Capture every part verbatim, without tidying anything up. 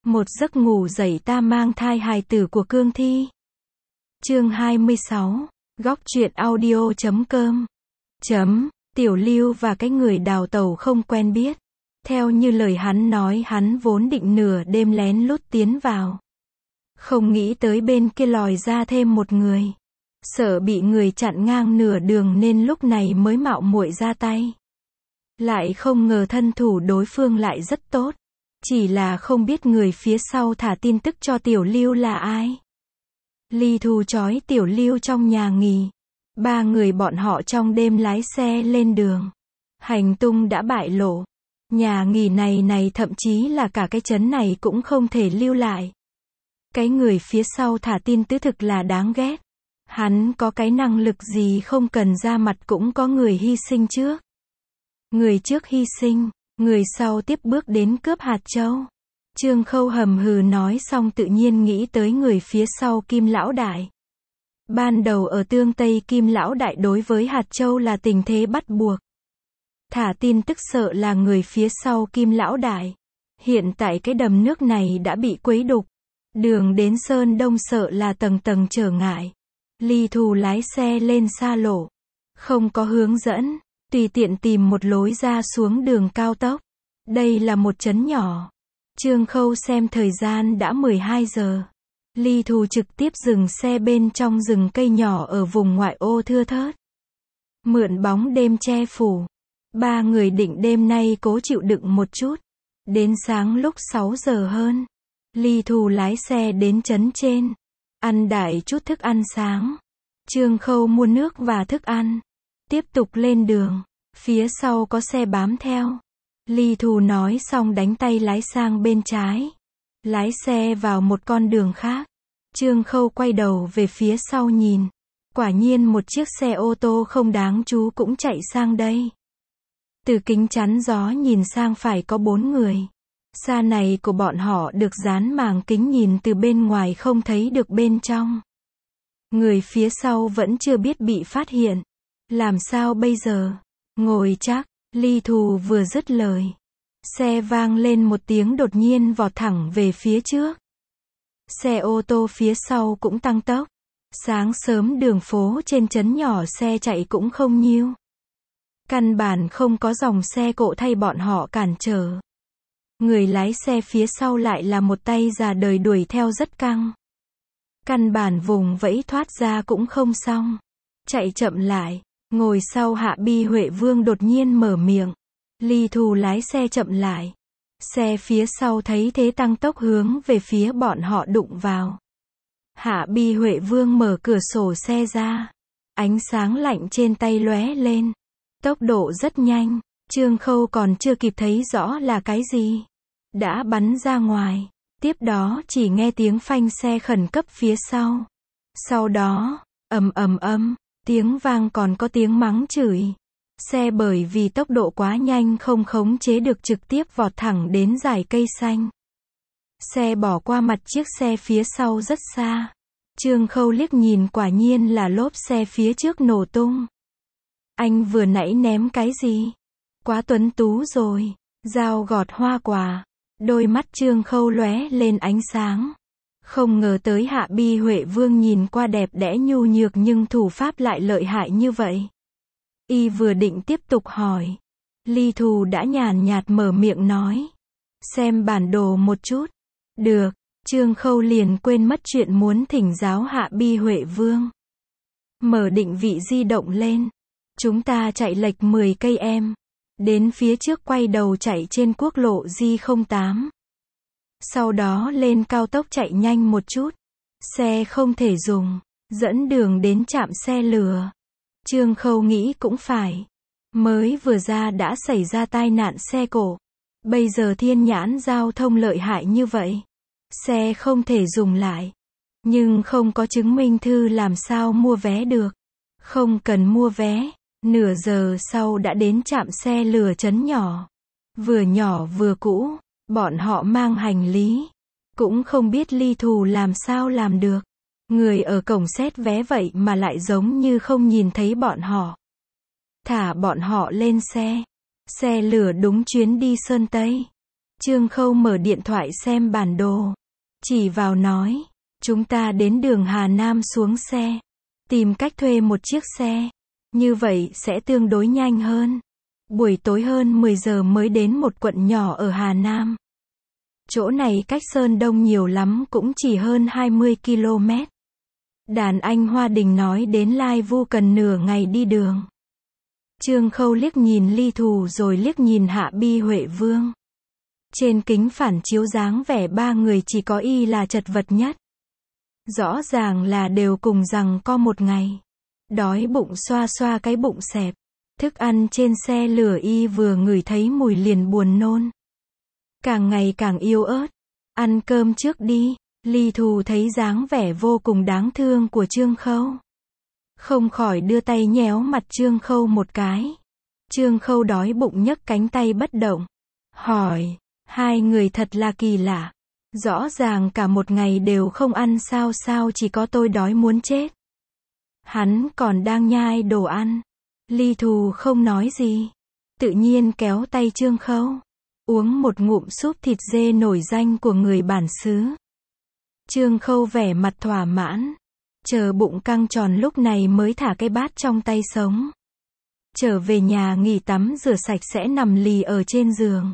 Một giấc ngủ dậy ta mang thai hài tử của Cương Thi. Chương hai mươi sáu, góc truyện audio chấm com. Chấm, Tiểu Lưu và cái người đào tàu không quen biết. Theo như lời hắn nói, hắn vốn định nửa đêm lén lút tiến vào. Không nghĩ tới bên kia lòi ra thêm một người. Sợ bị người chặn ngang nửa đường nên lúc này mới mạo muội ra tay. Lại không ngờ thân thủ đối phương lại rất tốt. Chỉ là không biết người phía sau thả tin tức cho Tiểu Lưu là ai. Ly Thù trói Tiểu Lưu trong nhà nghỉ. Ba người bọn họ trong đêm lái xe lên đường. Hành tung đã bại lộ. Nhà nghỉ này này thậm chí là cả cái trấn này cũng không thể lưu lại. Cái người phía sau thả tin tứ thực là đáng ghét. Hắn có cái năng lực gì không cần ra mặt cũng có người hy sinh trước. Người trước hy sinh, người sau tiếp bước đến cướp hạt châu. Trương Khâu hầm hừ nói xong tự nhiên nghĩ tới người phía sau Kim Lão Đại. Ban đầu ở Tương Tây Kim Lão Đại đối với hạt châu là tình thế bắt buộc. Thả tin tức sợ là người phía sau Kim Lão Đại. Hiện tại cái đầm nước này đã bị quấy đục. Đường đến Sơn Đông sợ là tầng tầng trở ngại. Ly Thù lái xe lên xa lộ. Không có hướng dẫn. Tùy tiện tìm một lối ra xuống đường cao tốc. Đây là một trấn nhỏ. Trương Khâu xem thời gian đã mười hai giờ. Ly Thù trực tiếp dừng xe bên trong rừng cây nhỏ ở vùng ngoại ô thưa thớt. Mượn bóng đêm che phủ. Ba người định đêm nay cố chịu đựng một chút. Đến sáng lúc sáu giờ hơn. Ly Thù lái xe đến trấn trên. Ăn đại chút thức ăn sáng. Trương Khâu mua nước và thức ăn. Tiếp tục lên đường. Phía sau có xe bám theo. Ly Thù nói xong đánh tay lái sang bên trái. Lái xe vào một con đường khác. Trương Khâu quay đầu về phía sau nhìn. Quả nhiên một chiếc xe ô tô không đáng chú cũng chạy sang đây. Từ kính chắn gió nhìn sang phải có bốn người. Xa này của bọn họ được dán màng kính nhìn từ bên ngoài không thấy được bên trong. Người phía sau vẫn chưa biết bị phát hiện. Làm sao bây giờ? Ngồi chắc. Ly Thù vừa dứt lời. Xe vang lên một tiếng đột nhiên vọt thẳng về phía trước. Xe ô tô phía sau cũng tăng tốc. Sáng sớm đường phố trên trấn nhỏ xe chạy cũng không nhiêu. Căn bản không có dòng xe cộ thay bọn họ cản trở. Người lái xe phía sau lại là một tay già đời đuổi theo rất căng. Căn bản vùng vẫy thoát ra cũng không xong. Chạy chậm lại. Ngồi sau Hạ Bi Huệ Vương đột nhiên mở miệng. Ly Thù lái xe chậm lại. Xe phía sau thấy thế tăng tốc hướng về phía bọn họ đụng vào. Hạ Bi Huệ Vương mở cửa sổ xe ra. Ánh sáng lạnh trên tay lóe lên. Tốc độ rất nhanh. Trương Khâu còn chưa kịp thấy rõ là cái gì. Đã bắn ra ngoài. Tiếp đó chỉ nghe tiếng phanh xe khẩn cấp phía sau. Sau đó, ầm ầm ầm. Tiếng vang còn có tiếng mắng chửi. Xe bởi vì tốc độ quá nhanh không khống chế được trực tiếp vọt thẳng đến dải cây xanh. Xe bỏ qua mặt chiếc xe phía sau rất xa. Trương Khâu liếc nhìn quả nhiên là lốp xe phía trước nổ tung. Anh vừa nãy ném cái gì? Quá tuấn tú rồi. Dao gọt hoa quả. Đôi mắt Trương Khâu lóe lên ánh sáng. Không ngờ tới Hạ Bi Huệ Vương nhìn qua đẹp đẽ nhu nhược nhưng thủ pháp lại lợi hại như vậy. Y vừa định tiếp tục hỏi. Ly Thù đã nhàn nhạt mở miệng nói. Xem bản đồ một chút. Được. Trương Khâu liền quên mất chuyện muốn thỉnh giáo Hạ Bi Huệ Vương. Mở định vị di động lên. Chúng ta chạy lệch mười cây em. Đến phía trước quay đầu chạy trên quốc lộ Di không tám. Sau đó lên cao tốc chạy nhanh một chút. Xe không thể dùng. Dẫn đường đến trạm xe lửa. Trương Khâu nghĩ cũng phải. Mới vừa ra đã xảy ra tai nạn xe cộ. Bây giờ thiên nhãn giao thông lợi hại như vậy. Xe không thể dùng lại. Nhưng không có chứng minh thư làm sao mua vé được. Không cần mua vé. Nửa giờ sau đã đến trạm xe lửa trấn nhỏ. Vừa nhỏ vừa cũ. Bọn họ mang hành lý. Cũng không biết Ly Thù làm sao làm được. Người ở cổng xét vé vậy mà lại giống như không nhìn thấy bọn họ. Thả bọn họ lên xe. Xe lửa đúng chuyến đi Sơn Tây. Trương Khâu mở điện thoại xem bản đồ. Chỉ vào nói. Chúng ta đến đường Hà Nam xuống xe. Tìm cách thuê một chiếc xe. Như vậy sẽ tương đối nhanh hơn. Buổi tối hơn mười giờ mới đến một quận nhỏ ở Hà Nam. Chỗ này cách Sơn Đông nhiều lắm cũng chỉ hơn hai mươi ki lô mét. Đàn anh Hoa Đình nói đến Lai Vu cần nửa ngày đi đường. Trương Khâu liếc nhìn Ly Thù rồi liếc nhìn Hạ Bi Huệ Vương. Trên kính phản chiếu dáng vẻ ba người chỉ có y là chật vật nhất. Rõ ràng là đều cùng rằng co một ngày. Đói bụng xoa xoa cái bụng xẹp. Thức ăn trên xe lửa y vừa ngửi thấy mùi liền buồn nôn. Càng ngày càng yếu ớt. Ăn cơm trước đi. Ly Thù thấy dáng vẻ vô cùng đáng thương của Trương Khâu. Không khỏi đưa tay nhéo mặt Trương Khâu một cái. Trương Khâu đói bụng nhấc cánh tay bất động. Hỏi, hai người thật là kỳ lạ. Rõ ràng cả một ngày đều không ăn sao sao chỉ có tôi đói muốn chết. Hắn còn đang nhai đồ ăn. Ly Thù không nói gì. Tự nhiên kéo tay Trương Khâu. Uống một ngụm súp thịt dê nổi danh của người bản xứ. Trương Khâu vẻ mặt thỏa mãn. Chờ bụng căng tròn lúc này mới thả cái bát trong tay sống. Trở về nhà nghỉ tắm rửa sạch sẽ nằm lì ở trên giường.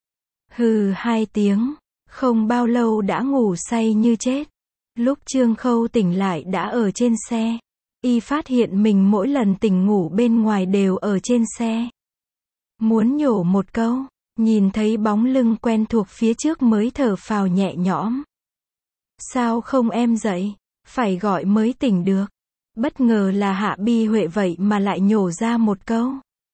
Hừ hai tiếng. Không bao lâu đã ngủ say như chết. Lúc Trương Khâu tỉnh lại đã ở trên xe. Y phát hiện mình mỗi lần tỉnh ngủ bên ngoài đều ở trên xe. Muốn nhổ một câu. Nhìn thấy bóng lưng quen thuộc phía trước mới thở phào nhẹ nhõm. Sao không em dậy? Phải gọi mới tỉnh được. Bất ngờ là Hạ Bi Huệ vậy mà lại nhổ ra một câu.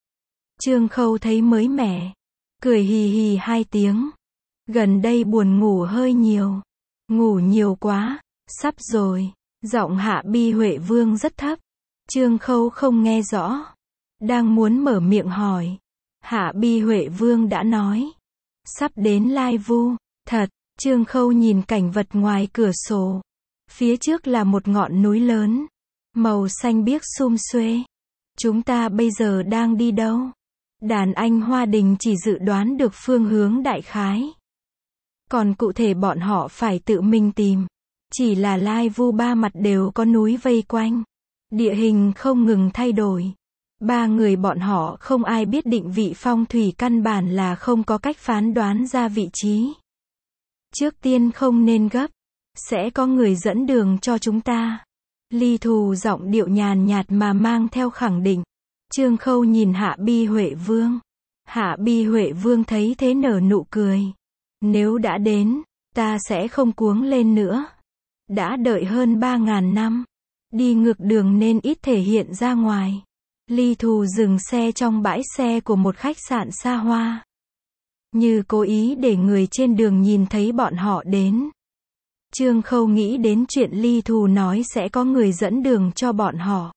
Trương Khâu thấy mới mẻ. Cười hì hì hai tiếng. Gần đây buồn ngủ hơi nhiều. Ngủ nhiều quá. Sắp rồi. Giọng Hạ Bi Huệ Vương rất thấp. Trương Khâu không nghe rõ. Đang muốn mở miệng hỏi. Hạ Bi Huệ Vương đã nói. Sắp đến Lai Vu. Thật. Trương Khâu nhìn cảnh vật ngoài cửa sổ. Phía trước là một ngọn núi lớn. Màu xanh biếc sum xuê. Chúng ta bây giờ đang đi đâu? Đàn anh Hoa Đình chỉ dự đoán được phương hướng đại khái. Còn cụ thể bọn họ phải tự mình tìm. Chỉ là Lai Vu ba mặt đều có núi vây quanh. Địa hình không ngừng thay đổi. Ba người bọn họ không ai biết định vị phong thủy, căn bản là không có cách phán đoán ra vị trí. Trước tiên không nên gấp. Sẽ có người dẫn đường cho chúng ta. Ly Thù giọng điệu nhàn nhạt mà mang theo khẳng định. Trương Khâu nhìn Hạ Bi Huệ Vương. Hạ Bi Huệ Vương thấy thế nở nụ cười. Nếu đã đến, ta sẽ không cuống lên nữa. Đã đợi hơn ba ngàn năm. Đi ngược đường nên ít thể hiện ra ngoài. Ly Thù dừng xe trong bãi xe của một khách sạn xa hoa. Như cố ý để người trên đường nhìn thấy bọn họ đến. Trương Khâu nghĩ đến chuyện Ly Thù nói sẽ có người dẫn đường cho bọn họ.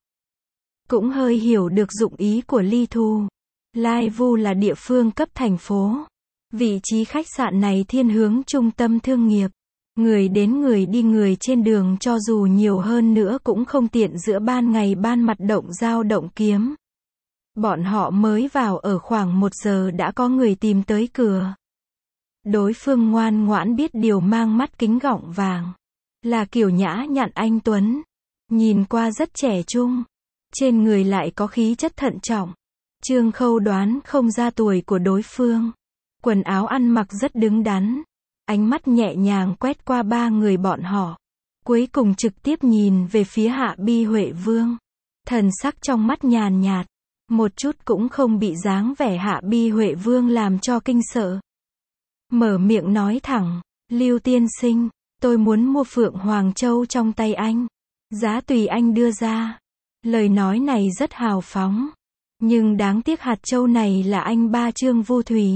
Cũng hơi hiểu được dụng ý của Ly Thù. Lai Vu là địa phương cấp thành phố. Vị trí khách sạn này thiên hướng trung tâm thương nghiệp. Người đến người đi, người trên đường cho dù nhiều hơn nữa cũng không tiện giữa ban ngày ban mặt động dao động kiếm. Bọn họ mới vào ở khoảng một giờ đã có người tìm tới cửa. Đối phương ngoan ngoãn biết điều, mang mắt kính gọng vàng. Là kiểu nhã nhặn anh tuấn. Nhìn qua rất trẻ trung. Trên người lại có khí chất thận trọng. Trương Khâu đoán không ra tuổi của đối phương. Quần áo ăn mặc rất đứng đắn. Ánh mắt nhẹ nhàng quét qua ba người bọn họ. Cuối cùng trực tiếp nhìn về phía Hạ Bi Huệ Vương. Thần sắc trong mắt nhàn nhạt. Một chút cũng không bị dáng vẻ Hạ Bi Huệ Vương làm cho kinh sợ. Mở miệng nói thẳng. Lưu tiên sinh, tôi muốn mua Phượng Hoàng Châu trong tay anh. Giá tùy anh đưa ra. Lời nói này rất hào phóng. Nhưng đáng tiếc hạt châu này là anh ba Trương Vu Thủy.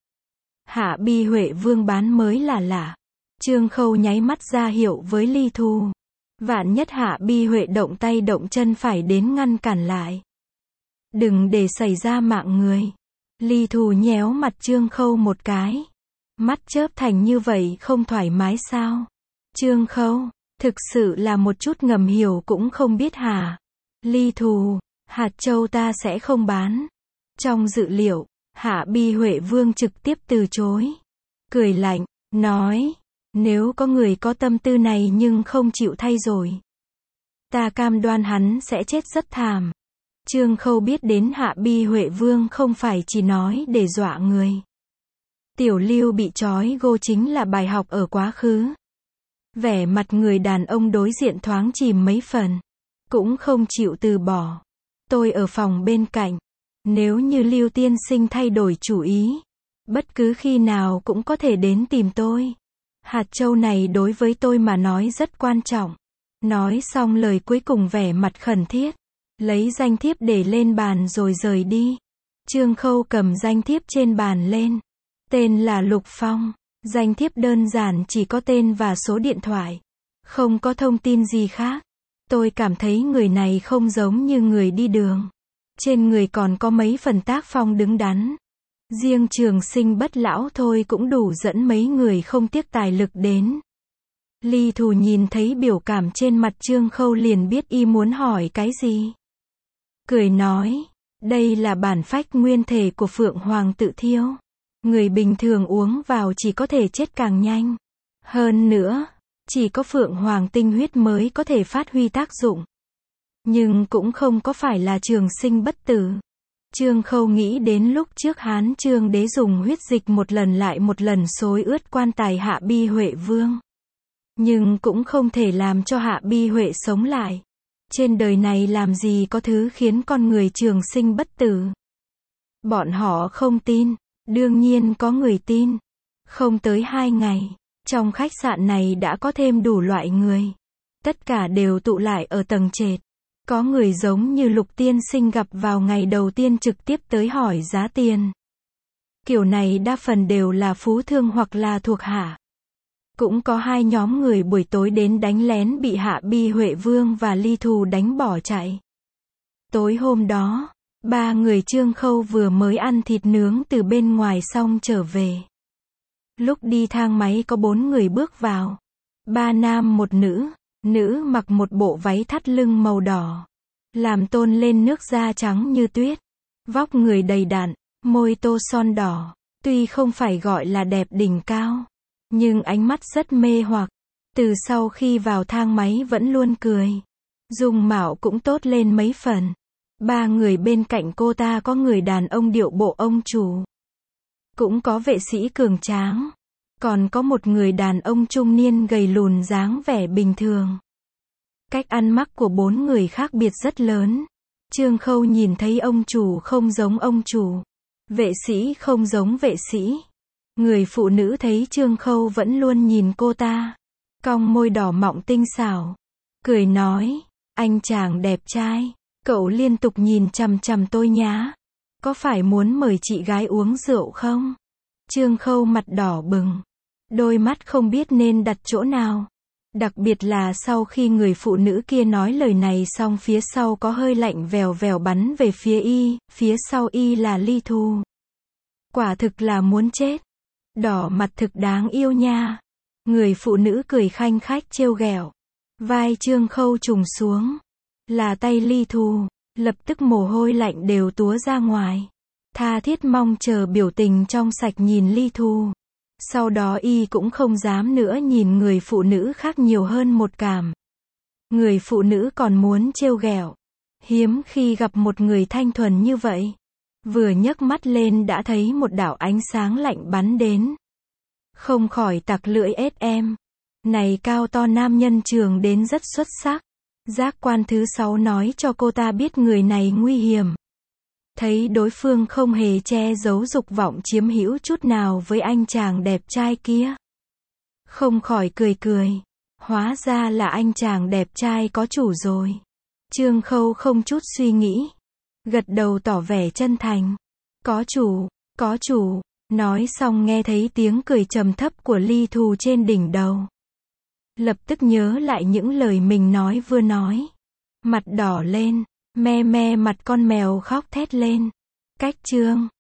Hạ Bi Huệ Vương bán mới là lạ. Trương Khâu nháy mắt ra hiệu với Ly Thù. Vạn nhất Hạ Bi Huệ động tay động chân phải đến ngăn cản lại. Đừng để xảy ra mạng người. Ly Thù nhéo mặt Trương Khâu một cái. Mắt chớp thành như vậy không thoải mái sao? Trương Khâu, thực sự là một chút ngầm hiểu cũng không biết hả? Ly Thù, hạt châu ta sẽ không bán. Trong dự liệu, Hạ Bi Huệ Vương trực tiếp từ chối. cười lạnh, nói, nếu có người có tâm tư này nhưng không chịu thay rồi, ta cam đoan hắn sẽ chết rất thảm. Trương Khâu biết đến Hạ Bi Huệ Vương không phải chỉ nói để dọa người. Tiểu Lưu bị trói gô chính là bài học ở quá khứ. Vẻ mặt người đàn ông đối diện thoáng chìm mấy phần, cũng không chịu từ bỏ. Tôi ở phòng bên cạnh, nếu như Lưu tiên sinh thay đổi chủ ý, bất cứ khi nào cũng có thể đến tìm tôi. Hạt châu này đối với tôi mà nói rất quan trọng. Nói xong lời cuối cùng vẻ mặt khẩn thiết, lấy danh thiếp để lên bàn rồi rời đi. Trương Khâu cầm danh thiếp trên bàn lên. Tên là Lục Phong. Danh thiếp đơn giản chỉ có tên và số điện thoại. Không có thông tin gì khác. Tôi cảm thấy người này không giống như người đi đường. Trên người còn có mấy phần tác phong đứng đắn. Riêng trường sinh bất lão thôi cũng đủ dẫn mấy người không tiếc tài lực đến. Ly Thù nhìn thấy biểu cảm trên mặt Trương Khâu liền biết y muốn hỏi cái gì. Cười nói, đây là bản phách nguyên thể của Phượng Hoàng tự thiêu. Người bình thường uống vào chỉ có thể chết càng nhanh. Hơn nữa, chỉ có Phượng Hoàng tinh huyết mới có thể phát huy tác dụng. Nhưng cũng không có phải là trường sinh bất tử. Trương Khâu nghĩ đến lúc trước Hán Trương đế dùng huyết dịch một lần lại một lần xối ướt quan tài Hạ Bi Huệ Vương. Nhưng cũng không thể làm cho Hạ Bi Huệ sống lại. Trên đời này làm gì có thứ khiến con người trường sinh bất tử. Bọn họ không tin, đương nhiên có người tin. Không tới hai ngày, trong khách sạn này đã có thêm đủ loại người. Tất cả đều tụ lại ở tầng trệt. Có người giống như Lục tiên sinh gặp vào ngày đầu tiên trực tiếp tới hỏi giá tiền. Kiểu này đa phần đều là phú thương hoặc là thuộc hạ. Cũng có hai nhóm người buổi tối đến đánh lén bị Hạ Bi Huệ Vương và Ly Thù đánh bỏ chạy. Tối hôm đó, ba người Trương Khâu vừa mới ăn thịt nướng từ bên ngoài xong trở về. Lúc đi thang máy có bốn người bước vào. Ba nam một nữ, nữ mặc một bộ váy thắt lưng màu đỏ. Làm tôn lên nước da trắng như tuyết. Vóc người đầy đặn, môi tô son đỏ. Tuy không phải gọi là đẹp đỉnh cao, nhưng ánh mắt rất mê hoặc. Từ sau khi vào thang máy vẫn luôn cười. Dung mạo cũng tốt lên mấy phần. Ba người bên cạnh cô ta có người đàn ông điệu bộ ông chủ. Cũng có vệ sĩ cường tráng. Còn có một người đàn ông trung niên gầy lùn dáng vẻ bình thường. Cách ăn mặc của bốn người khác biệt rất lớn. Trương Khâu nhìn thấy ông chủ không giống ông chủ. Vệ sĩ không giống vệ sĩ. Người phụ nữ thấy Trương Khâu vẫn luôn nhìn cô ta. Cong môi đỏ mọng tinh xảo. Cười nói, anh chàng đẹp trai. Cậu liên tục nhìn chằm chằm tôi nhá. Có phải muốn mời chị gái uống rượu không? Trương Khâu mặt đỏ bừng. Đôi mắt không biết nên đặt chỗ nào. Đặc biệt là sau khi người phụ nữ kia nói lời này xong phía sau có hơi lạnh vèo vèo bắn về phía y, phía sau y là Ly Thù. Quả thực là muốn chết. Đỏ mặt thực đáng yêu nha. Người phụ nữ cười khanh khách trêu ghẹo. Vai Trương Khâu trùng xuống. Là tay Ly Thù. Lập tức mồ hôi lạnh đều túa ra ngoài. Tha thiết mong chờ biểu tình trong sạch nhìn Ly Thù. Sau đó y cũng không dám nữa nhìn người phụ nữ khác nhiều hơn một cảm. Người phụ nữ còn muốn trêu ghẹo. Hiếm khi gặp một người thanh thuần như vậy. Vừa nhấc mắt lên đã thấy một đạo ánh sáng lạnh bắn đến. Không khỏi tặc lưỡi ết em. Này cao to nam nhân trường đến rất xuất sắc. Giác quan thứ sáu nói cho cô ta biết người này nguy hiểm. Thấy đối phương không hề che giấu dục vọng chiếm hữu chút nào với anh chàng đẹp trai kia. Không khỏi cười cười. Hóa ra là anh chàng đẹp trai có chủ rồi. Trương Khâu không chút suy nghĩ. Gật đầu tỏ vẻ chân thành. Có chủ, có chủ. Nói xong nghe thấy tiếng cười trầm thấp của Ly Thù trên đỉnh đầu. Lập tức nhớ lại những lời mình nói vừa nói. Mặt đỏ lên. Me me mặt con mèo khóc thét lên. Cách chương